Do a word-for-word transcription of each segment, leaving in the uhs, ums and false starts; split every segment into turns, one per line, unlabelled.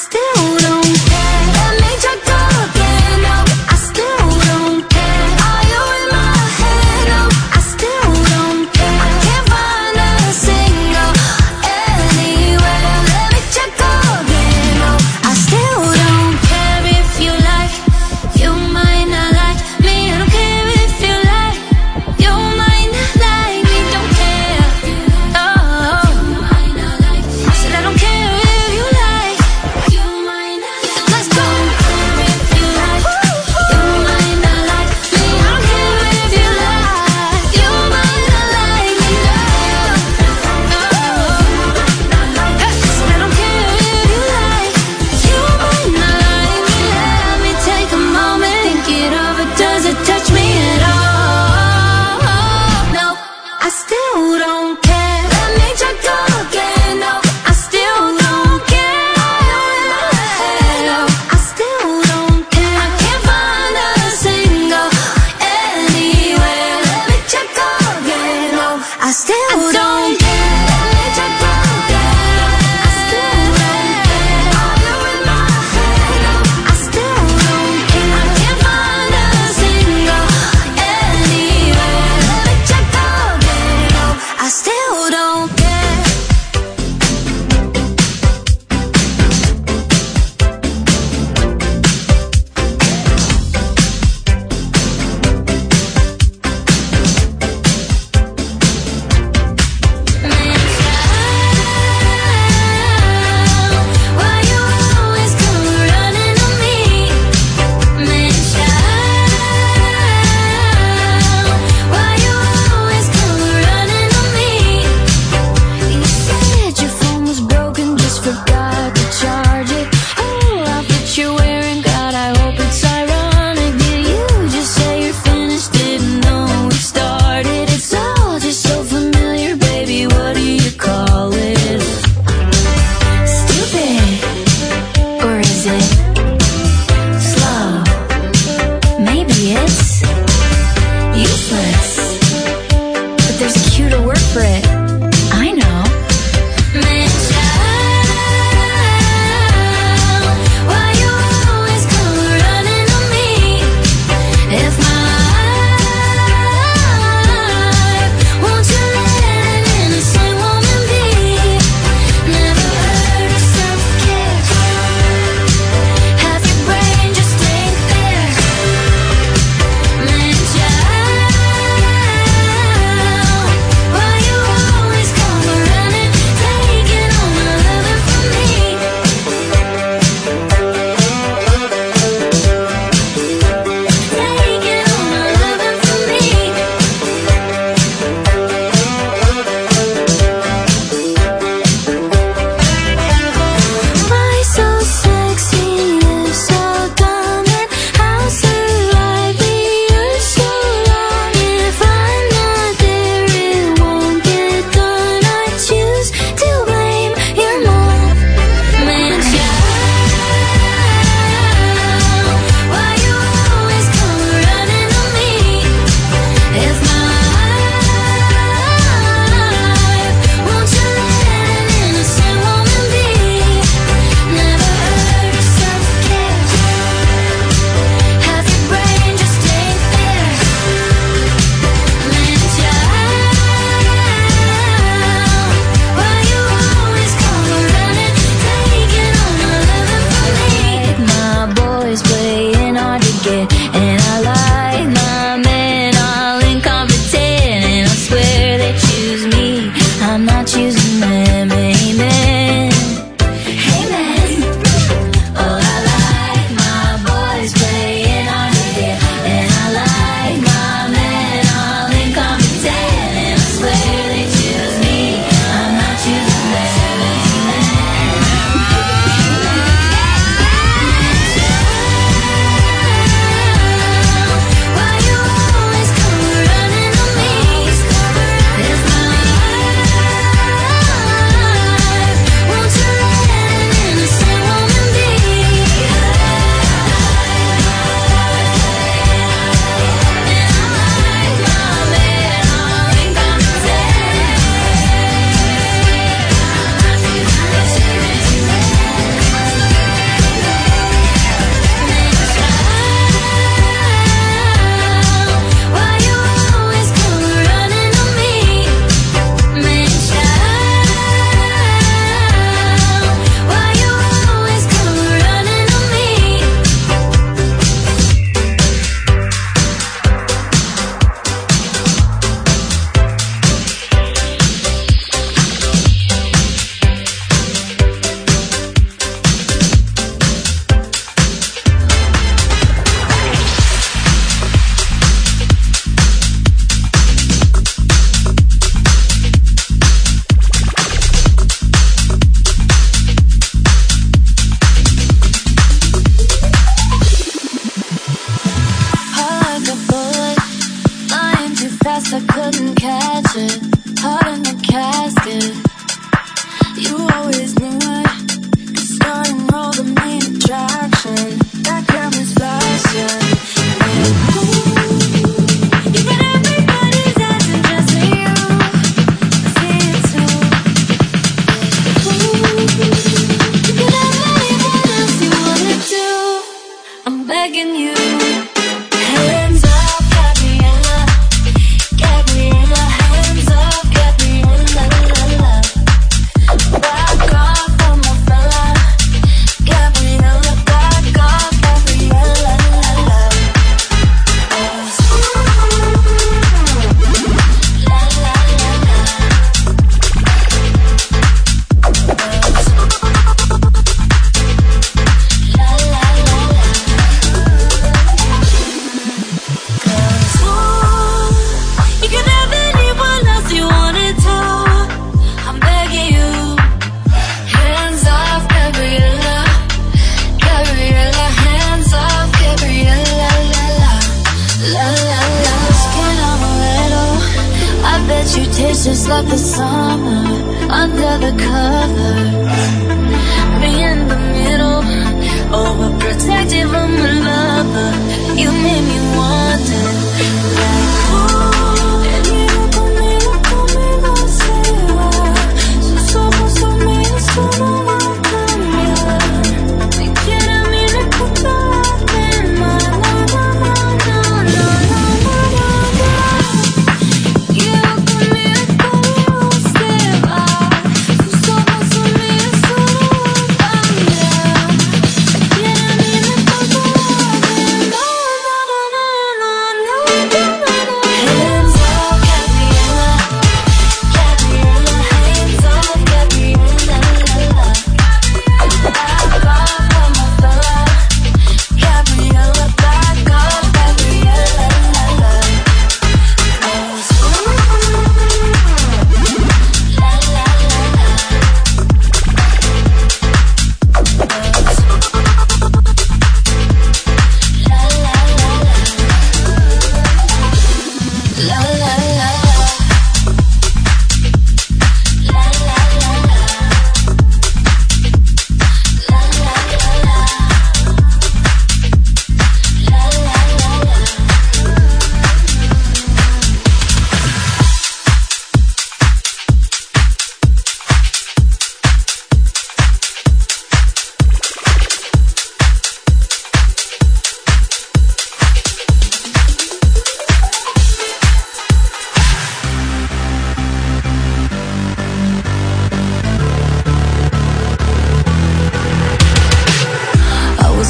still don't care. Let me try go again. No, I still don't care. Are you in my head? No, I still don't care. I can't find a single anywhere. Let me try go again. No, I still don't care if you like. You might not like me. I don't care if you like. You might not like me. Don't care. Oh, I said I don't care if you like. You might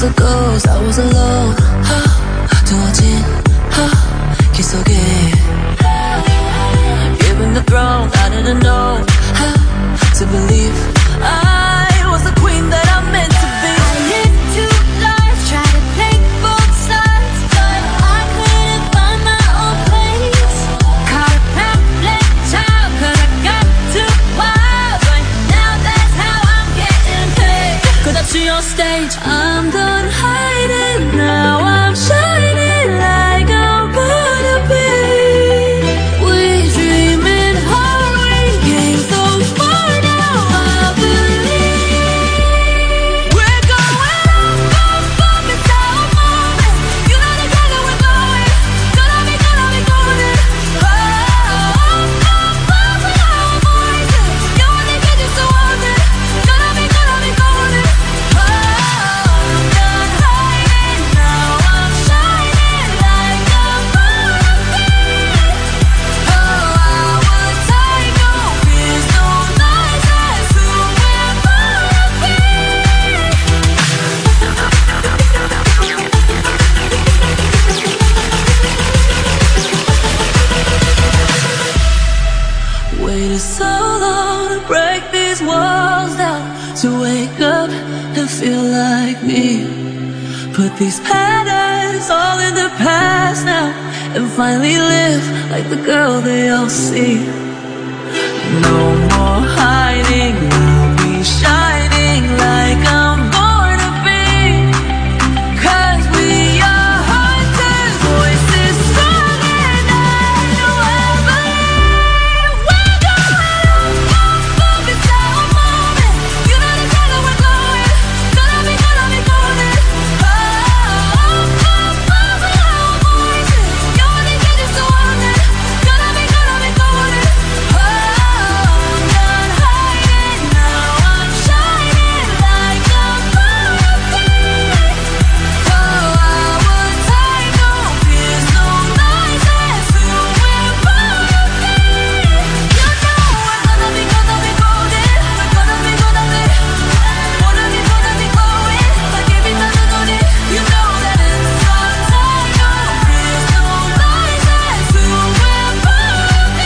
the ghost, I was alone. 두어진 길 속에 given the throne, I didn't know how to believe I was the queen that I meant to be. I lived two lives, tried to play both sides, but I couldn't find my own place. Caught a pamphlet child, cause I got too wild, but now that's how I'm getting paid. Cause up to your stage, I'm done hiding, now I'm shining like I'm gonna be. We dreaming hard, we came so far, now I believe we're going up, up, up, it's our moment. You know the color we're going, gonna be, gonna be golden. Oh, up, up, up with our voices. You only get used to want it, gonna be, gonna be golden. Oh, I'm done hiding, now I'm shining like I'm gonna be. Oh, I would take no fears, no lies, that's who we're gonna be. Waited so long to break these walls down, to wake up and feel like me. Put these patterns all in the past now, and finally live like the girl they all see. No more hiding, I'll be shining like I'm born to be. Cause we are hunters, voices strong, and I know I believe we're going up, up, up, it's our moment. You know the color we're going, gonna be, gonna be golden. Oh, up, up, up with our voices. You only get used to want it, gonna be, gonna be golden. Oh, I'm done hiding, now I'm shining like I'm gonna be. Oh, I would take no fears, no lies, that's who we're gonna be. You know we're gonna be, gonna be golden. We're gonna be, gonna be, wanna be, gonna be glowing like every time you do it. You know that it's our time. No fears, no lies, that's who we're gonna be.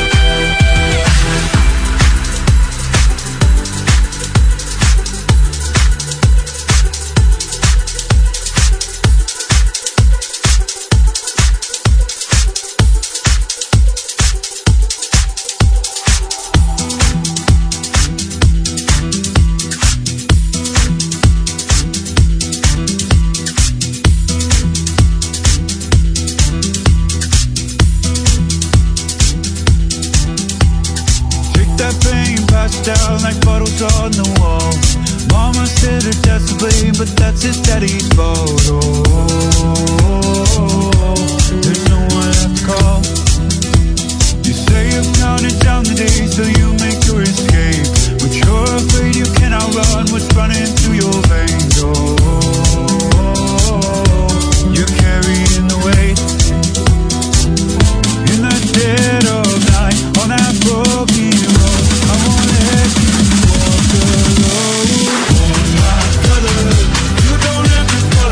Take that pain, pass it down like bottles on the wall. Mama said her dad's to blame, but that's his daddy's fault. Oh, there's no one left to call. You say you've counted down the days till you make your escape, but you're afraid you cannot run what's running through your veins. Oh, you're carrying the weight in the dead of night on that broken road. I won't let you walk alone. Oh my brother, you don't have to follow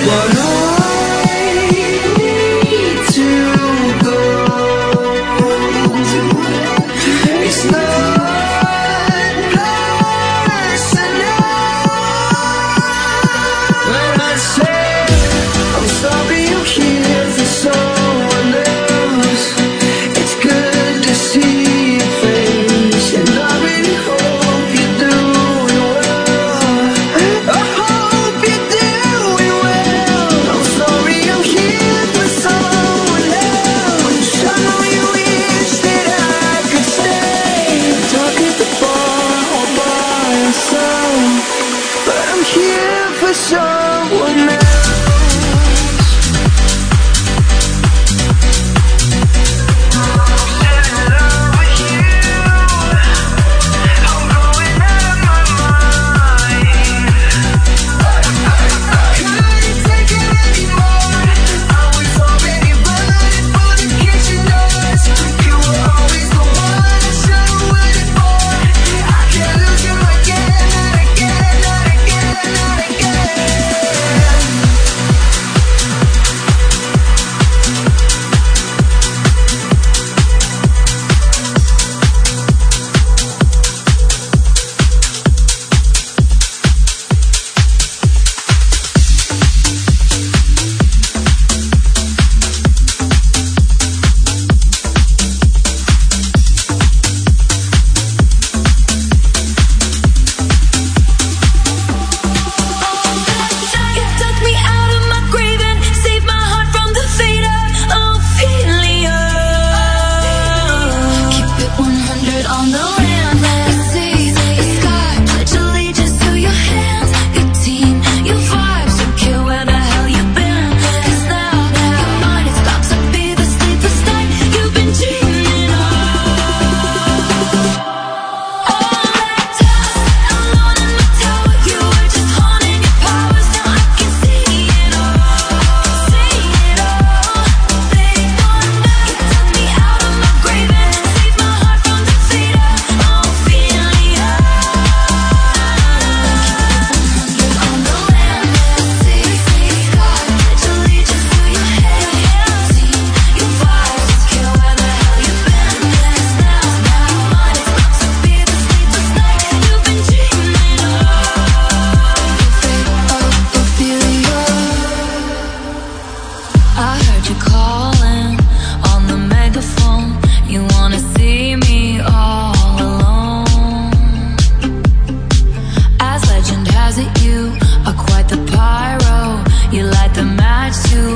has it, you are quite the pyro. You light the match to